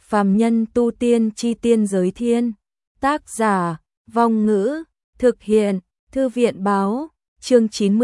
Phàm nhân tu tiên chi tiên giới thiên. Tác giả, Vong Ngữ, thực hiện, Thư viện báo, chương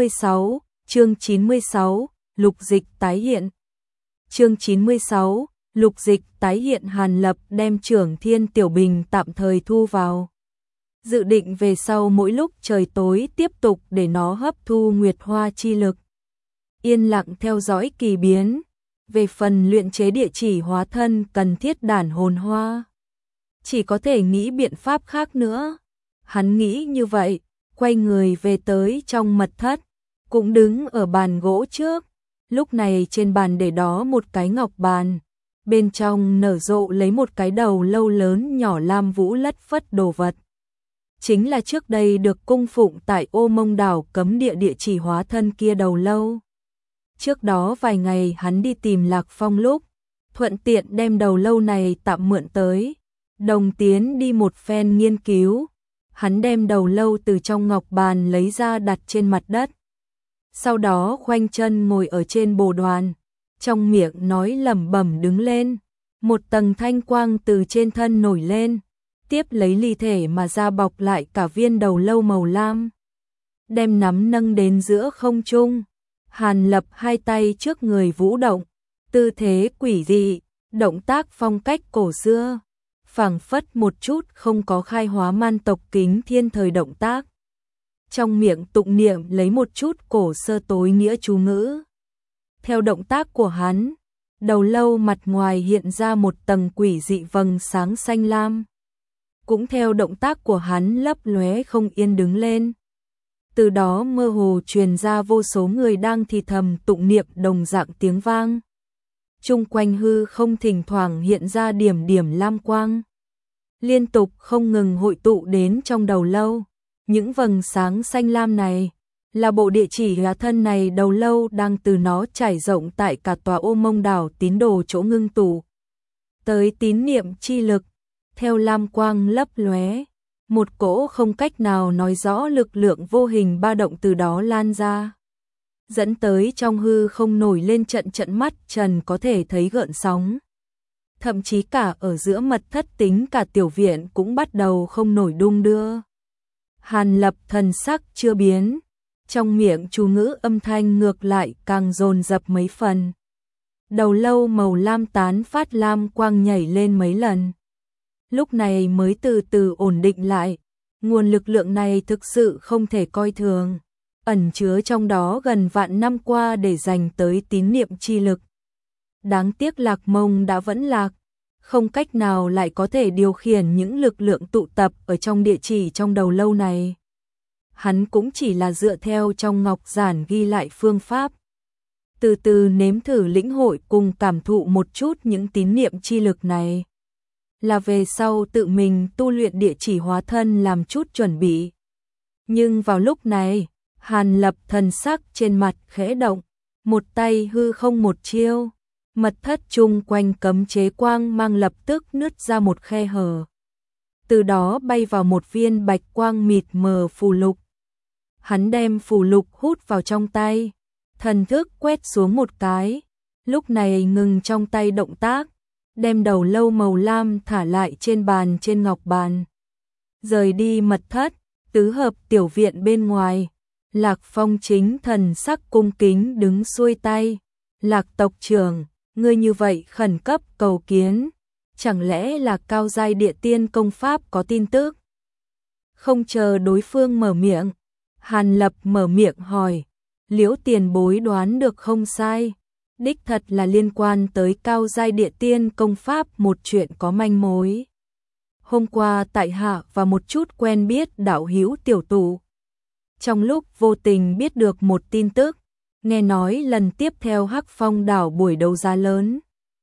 96, lục dịch tái hiện. Chương 96, lục dịch tái hiện. Hàn Lập đem Trưởng Thiên Tiểu Bình tạm thời thu vào. Dự định về sau mỗi lúc trời tối tiếp tục để nó hấp thu nguyệt hoa chi lực. Yên lặng theo dõi kỳ biến. Về phần luyện chế địa chỉ hóa thân cần thiết đản hồn hoa, chỉ có thể nghĩ biện pháp khác nữa. Hắn nghĩ như vậy, quay người về tới trong mật thất, cũng đứng ở bàn gỗ trước. Lúc này trên bàn để đó một cái ngọc bàn, bên trong nở rộ lấy một cái đầu lâu lớn nhỏ lam vũ lất phất đồ vật. Chính là trước đây được cung phụng tại Ô Mông Đảo cấm địa địa chỉ hóa thân kia đầu lâu. Trước đó vài ngày hắn đi tìm Lạc Phong lúc, thuận tiện đem đầu lâu này tạm mượn tới, đồng tiến đi một phen nghiên cứu. Hắn đem đầu lâu từ trong ngọc bàn lấy ra đặt trên mặt đất. Sau đó khoanh chân ngồi ở trên bồ đoàn, trong miệng nói lẩm bẩm đứng lên. Một tầng thanh quang từ trên thân nổi lên, tiếp lấy ly thể mà ra bọc lại cả viên đầu lâu màu lam. Đem nắm nâng đến giữa không trung. Hàn Lập hai tay trước người vũ động, tư thế quỷ dị, động tác phong cách cổ xưa, phảng phất một chút không có khai hóa man tộc Kính Thiên thời động tác. Trong miệng tụng niệm lấy một chút cổ sơ tối nghĩa chú ngữ. Theo động tác của hắn, đầu lâu mặt ngoài hiện ra một tầng quỷ dị vầng sáng xanh lam. Cũng theo động tác của hắn lấp lóe không yên đứng lên. Từ đó mơ hồ truyền ra vô số người đang thì thầm tụng niệm đồng dạng tiếng vang. Chung quanh hư không thỉnh thoảng hiện ra điểm điểm lam quang, liên tục không ngừng hội tụ đến trong đầu lâu. Những vầng sáng xanh lam này là bộ địa chỉ hóa thân này đầu lâu đang từ nó trải rộng tại cả tòa Ô Mông Đảo tín đồ chỗ ngưng tụ tới tín niệm chi lực. Theo lam quang lấp lóe, một cỗ không cách nào nói rõ lực lượng vô hình ba động từ đó lan ra, dẫn tới trong hư không nổi lên trận trận mắt trần có thể thấy gợn sóng. Thậm chí cả ở giữa mật thất tính cả tiểu viện cũng bắt đầu không nổi đung đưa. Hàn Lập thần sắc chưa biến, trong miệng chú ngữ âm thanh ngược lại càng dồn dập mấy phần. Đầu lâu màu lam tán phát lam quang nhảy lên mấy lần, lúc này mới từ từ ổn định lại. Nguồn lực lượng này thực sự không thể coi thường, ẩn chứa trong đó gần vạn năm qua để dành tới tín niệm chi lực. Đáng tiếc Lạc Mông đã vẫn lạc, không cách nào lại có thể điều khiển những lực lượng tụ tập ở trong địa chỉ trong đầu lâu này. Hắn cũng chỉ là dựa theo trong ngọc giản ghi lại phương pháp, từ từ nếm thử lĩnh hội cùng cảm thụ một chút những tín niệm chi lực này, là về sau tự mình tu luyện địa chỉ hóa thân làm chút chuẩn bị. Nhưng vào lúc này, Hàn Lập thần sắc trên mặt khẽ động, một tay hư không một chiêu, mật thất chung quanh cấm chế quang mang lập tức nứt ra một khe hở. Từ đó bay vào một viên bạch quang mịt mờ phù lục. Hắn đem phù lục hút vào trong tay, thần thức quét xuống một cái, lúc này ngừng trong tay động tác, đem đầu lâu màu lam thả lại trên bàn trên ngọc bàn. Rời đi mật thất, tứ hợp tiểu viện bên ngoài, Lạc Phong chính thần sắc cung kính đứng xuôi tay. Lạc tộc trưởng, ngươi như vậy khẩn cấp cầu kiến, chẳng lẽ là cao giai địa tiên công pháp có tin tức? Không chờ đối phương mở miệng, Hàn Lập mở miệng hỏi, Liễu tiền bối đoán được không sai, đích thật là liên quan tới cao giai địa tiên công pháp một chuyện có manh mối. Hôm qua tại hạ và một chút quen biết đạo hữu tiểu tụ, trong lúc vô tình biết được một tin tức, nghe nói lần tiếp theo Hắc Phong đảo buổi đấu giá lớn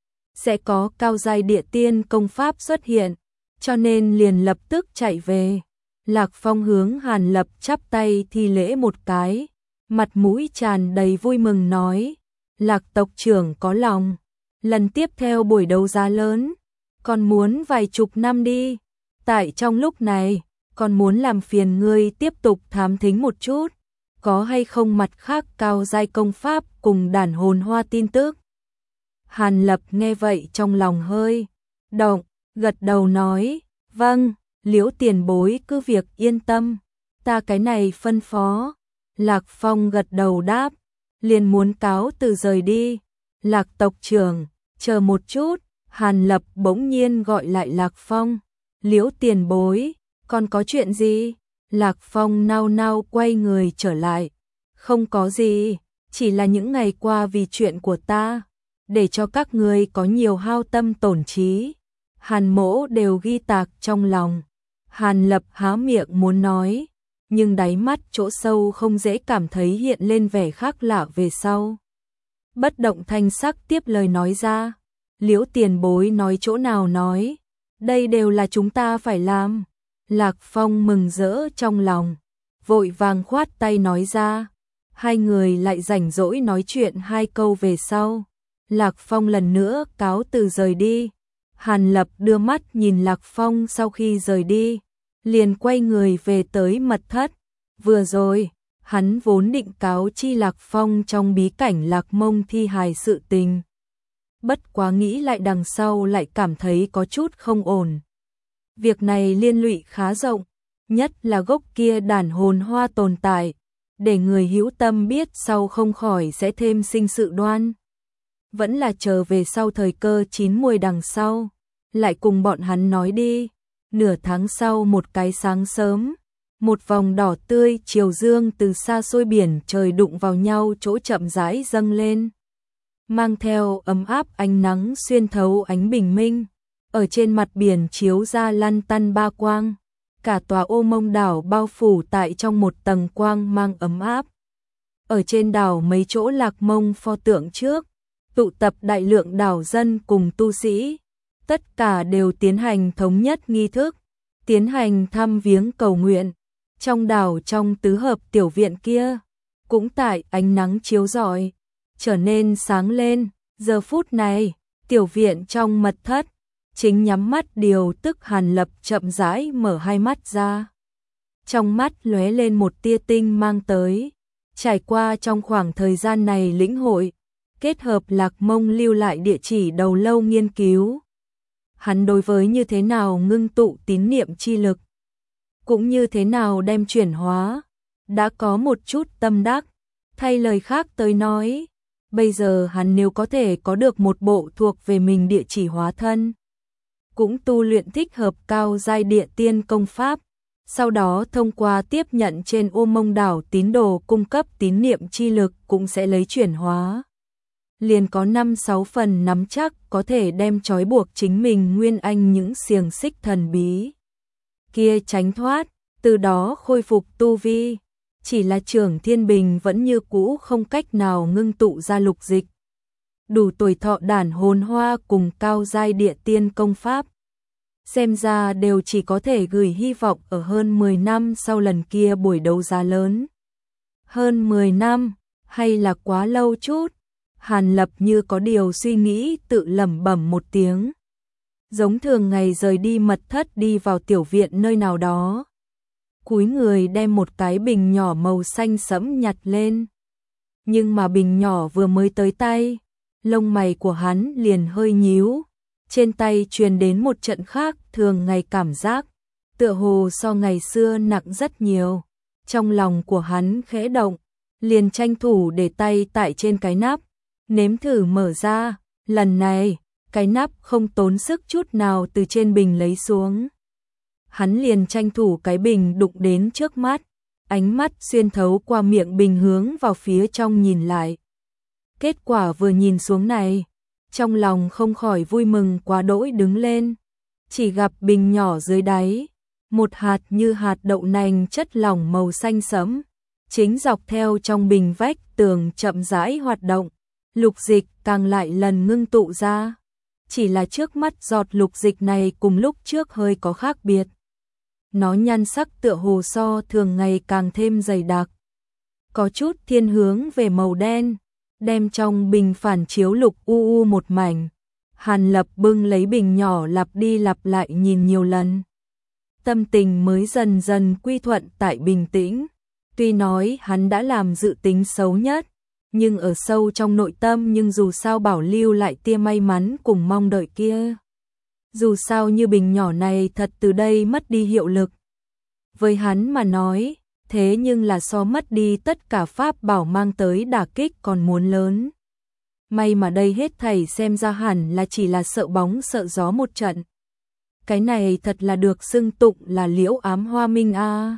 sẽ có cao giai địa tiên công pháp xuất hiện, cho nên liền lập tức chạy về. Lạc Phong hướng Hàn Lập chắp tay thi lễ một cái, mặt mũi tràn đầy vui mừng nói, Lạc tộc trưởng có lòng, lần tiếp theo buổi đấu giá lớn, còn muốn vài chục năm đi. Tại trong lúc này, còn muốn làm phiền ngươi tiếp tục thám thính một chút, có hay không mặt khác cao giai công pháp cùng đản hồn hoa tin tức. Hàn Lập nghe vậy trong lòng hơi động, gật đầu nói, vâng, Liễu tiền bối cứ việc yên tâm, ta cái này phân phó. Lạc Phong gật đầu đáp, liền muốn cáo từ rời đi. Lạc tộc trưởng, chờ một chút, Hàn Lập bỗng nhiên gọi lại Lạc Phong. Liễu tiền bối, còn có chuyện gì? Lạc Phong nao nao quay người trở lại. Không có gì, chỉ là những ngày qua vì chuyện của ta, để cho các người có nhiều hao tâm tổn trí. Hàn Mỗ đều ghi tạc trong lòng. Hàn Lập há miệng muốn nói, nhưng đáy mắt chỗ sâu không dễ cảm thấy hiện lên vẻ khác lạ về sau. Bất động thanh sắc tiếp lời nói ra, Liễu tiền bối nói chỗ nào nói, đây đều là chúng ta phải làm. Lạc Phong mừng rỡ trong lòng, vội vàng khoát tay nói ra. Hai người lại rảnh rỗi nói chuyện hai câu về sau. Lạc Phong lần nữa cáo từ rời đi. Hàn Lập đưa mắt nhìn Lạc Phong sau khi rời đi, liền quay người về tới mật thất. Vừa rồi, hắn vốn định cáo chi Lạc Phong trong bí cảnh Lạc Mông thi hài sự tình. Bất quá nghĩ lại đằng sau lại cảm thấy có chút không ổn. Việc này liên lụy khá rộng, nhất là gốc kia đàn hồn hoa tồn tại, để người hữu tâm biết sau không khỏi sẽ thêm sinh sự đoan. Vẫn là chờ về sau thời cơ chín muồi đằng sau, lại cùng bọn hắn nói đi. Nửa tháng sau một cái sáng sớm, một vòng đỏ tươi chiều dương từ xa xôi biển trời đụng vào nhau chỗ chậm rãi dâng lên, mang theo ấm áp ánh nắng xuyên thấu ánh bình minh, ở trên mặt biển chiếu ra lăn tăn ba quang, cả tòa Ô Mông đảo bao phủ tại trong một tầng quang mang ấm áp. Ở trên đảo mấy chỗ Lạc Mông pho tượng trước, tụ tập đại lượng đảo dân cùng tu sĩ, tất cả đều tiến hành thống nhất nghi thức, tiến hành thăm viếng cầu nguyện. Trong đảo trong tứ hợp tiểu viện kia, cũng tại ánh nắng chiếu rọi, trở nên sáng lên. Giờ phút này, tiểu viện trong mật thất, chính nhắm mắt điều tức Hàn Lập chậm rãi mở hai mắt ra. Trong mắt lóe lên một tia tinh mang tới, trải qua trong khoảng thời gian này lĩnh hội, kết hợp Lạc Mông lưu lại địa chỉ đầu lâu nghiên cứu. Hắn đối với như thế nào ngưng tụ tín niệm chi lực, cũng như thế nào đem chuyển hóa, đã có một chút tâm đắc. Thay lời khác tới nói, bây giờ hắn nếu có thể có được một bộ thuộc về mình địa chỉ hóa thân, cũng tu luyện thích hợp cao giai địa tiên công pháp, sau đó thông qua tiếp nhận trên Ô Mông đảo tín đồ cung cấp tín niệm chi lực cũng sẽ lấy chuyển hóa. Liền có 5-6 phần nắm chắc có thể đem trói buộc chính mình nguyên anh những xiềng xích thần bí kia tránh thoát, từ đó khôi phục tu vi. Chỉ là Trưởng Thiên Bình vẫn như cũ không cách nào ngưng tụ ra lục dịch đủ tuổi thọ đản hồn hoa cùng cao giai địa tiên công pháp. Xem ra đều chỉ có thể gửi hy vọng ở hơn 10 năm sau lần kia buổi đấu giá lớn. Hơn 10 năm, hay là quá lâu chút? Hàn Lập như có điều suy nghĩ tự lẩm bẩm một tiếng. Giống thường ngày rời đi mật thất đi vào tiểu viện nơi nào đó. Cúi người đem một cái bình nhỏ màu xanh sẫm nhặt lên. Nhưng mà bình nhỏ vừa mới tới tay, lông mày của hắn liền hơi nhíu. Trên tay truyền đến một trận khác thường ngày cảm giác, tựa hồ so ngày xưa nặng rất nhiều. Trong lòng của hắn khẽ động, liền tranh thủ để tay tại trên cái nắp, nếm thử mở ra. Lần này, cái nắp không tốn sức chút nào từ trên bình lấy xuống. Hắn liền tranh thủ cái bình đụng đến trước mắt, ánh mắt xuyên thấu qua miệng bình hướng vào phía trong nhìn lại. Kết quả vừa nhìn xuống này, trong lòng không khỏi vui mừng quá đỗi đứng lên. Chỉ gặp bình nhỏ dưới đáy, một hạt như hạt đậu nành chất lỏng màu xanh sẫm, chính dọc theo trong bình vách tường chậm rãi hoạt động. Lục dịch càng lại lần ngưng tụ ra. Chỉ là trước mắt giọt lục dịch này cùng lúc trước hơi có khác biệt. Nó nhan sắc tựa hồ so thường ngày càng thêm dày đặc, có chút thiên hướng về màu đen, đem trong bình phản chiếu lục u u một mảnh. Hàn Lập bưng lấy bình nhỏ lặp đi lặp lại nhìn nhiều lần. Tâm tình mới dần dần quy thuận tại bình tĩnh. Tuy nói hắn đã làm dự tính xấu nhất, nhưng ở sâu trong nội tâm nhưng dù sao bảo lưu lại tia may mắn cùng mong đợi kia. Dù sao như bình nhỏ này thật từ đây mất đi hiệu lực. Với hắn mà nói, thế nhưng là so mất đi tất cả pháp bảo mang tới đả kích còn muốn lớn. May mà đây hết thảy xem ra hẳn là chỉ là sợ bóng sợ gió một trận. Cái này thật là được xưng tụng là liễu ám hoa minh a.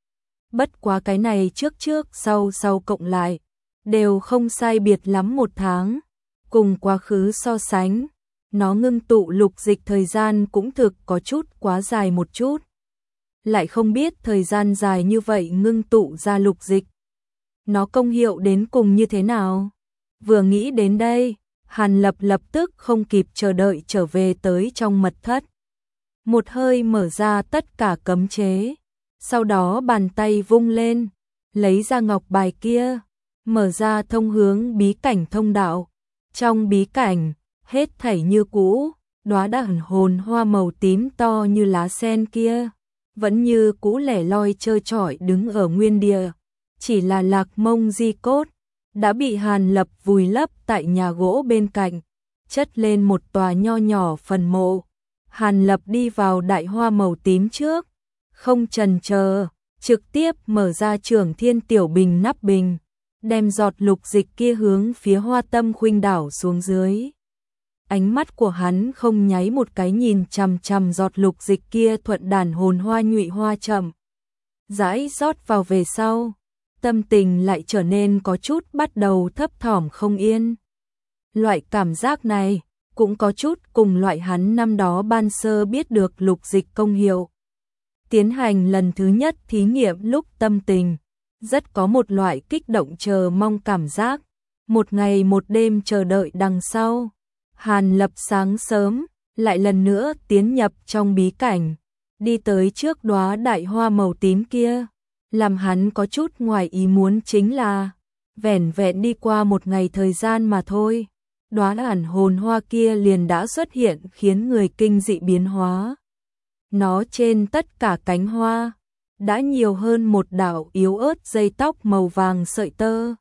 Bất quá cái này trước sau cộng lại, đều không sai biệt lắm một tháng. Cùng quá khứ so sánh, nó ngưng tụ lục dịch thời gian cũng thực có chút quá dài một chút. Lại không biết thời gian dài như vậy ngưng tụ ra lục dịch, nó công hiệu đến cùng như thế nào. Vừa nghĩ đến đây, Hàn Lập lập tức không kịp chờ đợi trở về tới trong mật thất. Một hơi mở ra tất cả cấm chế, sau đó bàn tay vung lên, lấy ra ngọc bài kia, mở ra thông hướng bí cảnh thông đạo. Trong bí cảnh, hết thảy như cũ, đóa đàn hồn hoa màu tím to như lá sen kia, vẫn như cũ lẻ loi trơ trọi đứng ở nguyên địa, chỉ là Lạc Mông di cốt đã bị Hàn Lập vùi lấp tại nhà gỗ bên cạnh, chất lên một tòa nho nhỏ phần mộ. Hàn Lập đi vào đại hoa màu tím trước, không chần chờ, trực tiếp mở ra Trường Thiên Tiểu Bình nắp bình, đem giọt lục dịch kia hướng phía Hoa Tâm Khuynh đảo xuống dưới. Ánh mắt của hắn không nháy một cái nhìn chằm chằm giọt lục dịch kia thuận đàn hồn hoa nhụy hoa chậm rãi rót vào về sau, tâm tình lại trở nên có chút bắt đầu thấp thỏm không yên. Loại cảm giác này cũng có chút cùng loại hắn năm đó ban sơ biết được lục dịch công hiệu. Tiến hành lần thứ nhất thí nghiệm lúc tâm tình rất có một loại kích động chờ mong cảm giác, một ngày một đêm chờ đợi đằng sau. Hàn Lập sáng sớm lại lần nữa tiến nhập trong bí cảnh, đi tới trước đóa đại hoa màu tím kia. Làm hắn có chút ngoài ý muốn chính là vẻn vẹn đi qua một ngày thời gian mà thôi, đóa ẩn hồn hoa kia liền đã xuất hiện khiến người kinh dị biến hóa. Nó trên tất cả cánh hoa đã nhiều hơn một đạo yếu ớt dây tóc màu vàng sợi tơ,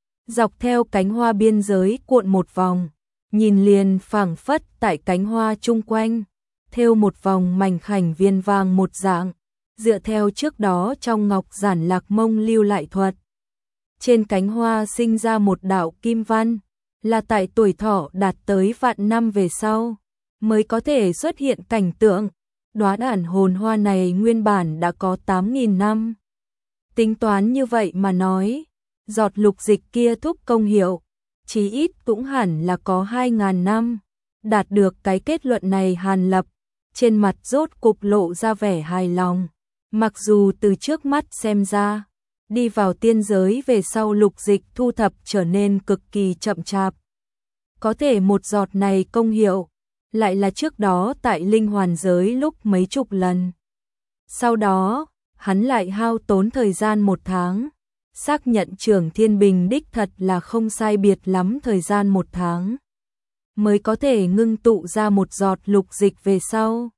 dọc theo cánh hoa biên giới cuộn một vòng, nhìn liền phảng phất tại cánh hoa chung quanh thêu một vòng mảnh khảnh viên vàng một dạng, dựa theo trước đó trong ngọc giản Lạc Mông lưu lại thuật. Trên cánh hoa sinh ra một đạo kim văn, là tại tuổi thọ đạt tới vạn năm về sau mới có thể xuất hiện cảnh tượng. Đóa đàn hồn hoa này nguyên bản đã có 8.000 năm. Tính toán như vậy mà nói, giọt lục dịch kia thúc công hiệu, chí ít cũng hẳn là có 2.000 năm. Đạt được cái kết luận này, Hàn Lập trên mặt rốt cục lộ ra vẻ hài lòng. Mặc dù từ trước mắt xem ra, đi vào tiên giới về sau lục dịch thu thập trở nên cực kỳ chậm chạp. Có thể một giọt này công hiệu lại là trước đó tại linh hoàn giới lúc mấy chục lần. Sau đó, hắn lại hao tốn thời gian một tháng, xác nhận Trường Thiên Bình đích thật là không sai biệt lắm thời gian một tháng, mới có thể ngưng tụ ra một giọt lục dịch về sau.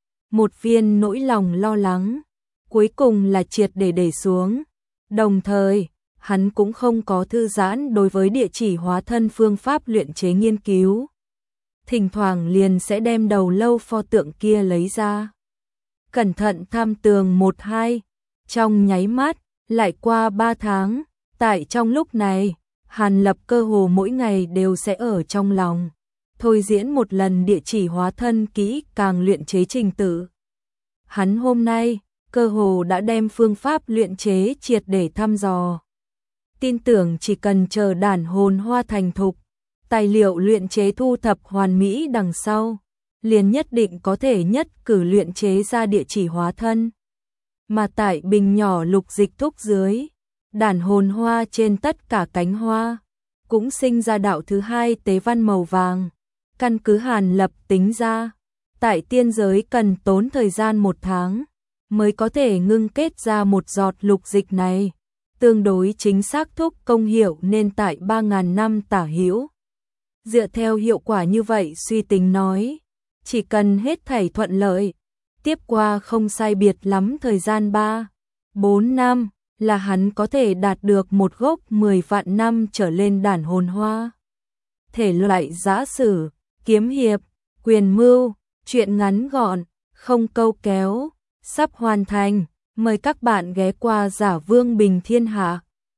Một viên nỗi lòng lo lắng, cuối cùng là triệt để xuống. Đồng thời, hắn cũng không có thư giãn đối với địa chỉ hóa thân phương pháp luyện chế nghiên cứu. Thỉnh thoảng liền sẽ đem đầu lâu pho tượng kia lấy ra, cẩn thận tham tường một hai. Trong nháy mắt, lại qua 3 tháng, tại trong lúc này, Hàn Lập cơ hồ mỗi ngày đều sẽ ở trong lòng thôi diễn một lần địa chỉ hóa thân kỹ càng luyện chế trình tự. Hắn hôm nay cơ hồ đã đem phương pháp luyện chế triệt để thăm dò. Tin tưởng chỉ cần chờ đàn hồn hoa thành thục, tài liệu luyện chế thu thập hoàn mỹ đằng sau, liền nhất định có thể nhất cử luyện chế ra địa chỉ hóa thân. Mà tại bình nhỏ lục dịch thúc dưới, đàn hồn hoa trên tất cả cánh hoa cũng sinh ra đạo thứ hai tế văn màu vàng. Căn cứ Hàn Lập tính ra, tại tiên giới cần tốn thời gian 1 tháng mới có thể ngưng kết ra một giọt lục dịch này, tương đối chính xác thúc công hiệu nên tại 3.000 năm tả hữu. Dựa theo hiệu quả như vậy suy tính nói, chỉ cần hết thảy thuận lợi, tiếp qua không sai biệt lắm thời gian 3-4 năm là hắn có thể đạt được một gốc 10 vạn năm trở lên đàn hồn hoa. Thể loại giã sử, kiếm hiệp, quyền mưu, Chuyện ngắn gọn, không câu kéo, sắp hoàn thành. Mời các bạn ghé qua Giả Vương Bình Thiên Hạ.